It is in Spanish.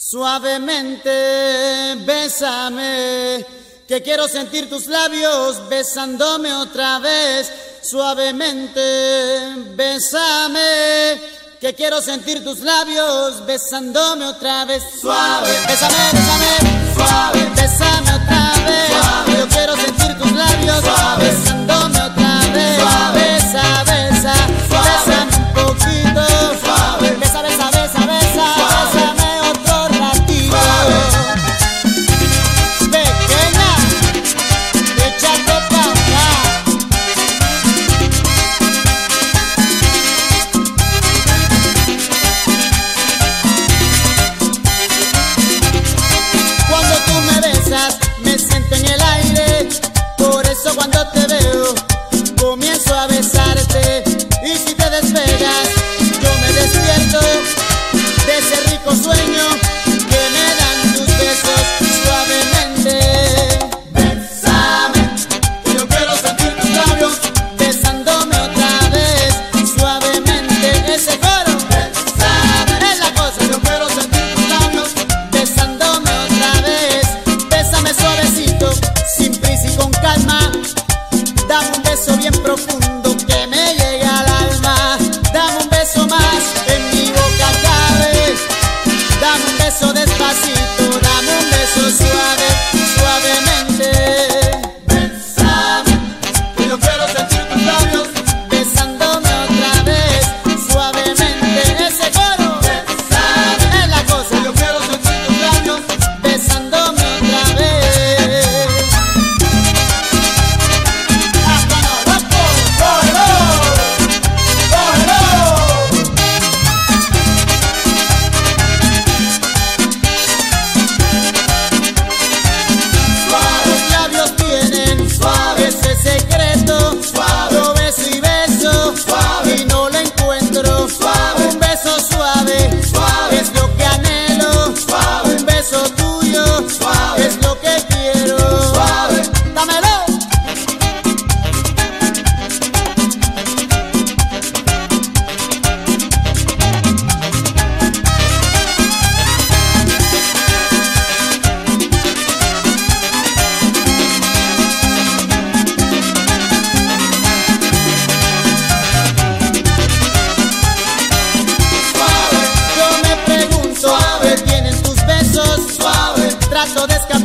Suavemente, bésame, que quiero sentir tus labios besándome otra vez. Suavemente, bésame, que quiero sentir tus labios besándome otra vez. Suave, bésame, bésame, suave, bésame otra vez. Suave, yo quiero sentir tus labios suave, besándome otra vez. Suave, besa, besa, bésame un poquito. Suave, besa, besa, besa, besa, bésame otro ratito. Pequeña, échate pa' acá. Cuando tú me besas, me siento en el aire. Por eso cuando te veo, comienzo a besarte. Y si te despegas, yo me despierto de ese rico sueño que me dan tus besos. Suavemente, bésame, que yo quiero sentir tus labios besándome otra vez. Suavemente, ese coro, bésame, es la cosa. Yo quiero sentir tus labios besándome otra vez. Bésame suavecito, sin prisa y con calma. Dame un beso bien profundo que me llegue al alma. Dame un beso más, en mi boca cabe. Dame un beso despacito, dame un beso suave, suavemente. Bésame, que yo quiero sentir tus labios besándome otra vez. Suavemente, ese coro, bésame, es la cosa. Yo quiero sentir tus labios besándome otra vez. Hasta no, loco, cógelo, cógelo. Suaves labios tienen, suave ese secreto. Suave, yo beso y beso, suave, y no lo encuentro. Suave, un beso suave, suave, es lo que anhelo. Suave, un beso tuyo, suave, es lo que quiero. Suave, dámelo. Suave, yo me pregunto, suave, ¿tienen tus besos? Suave, trato de escapar.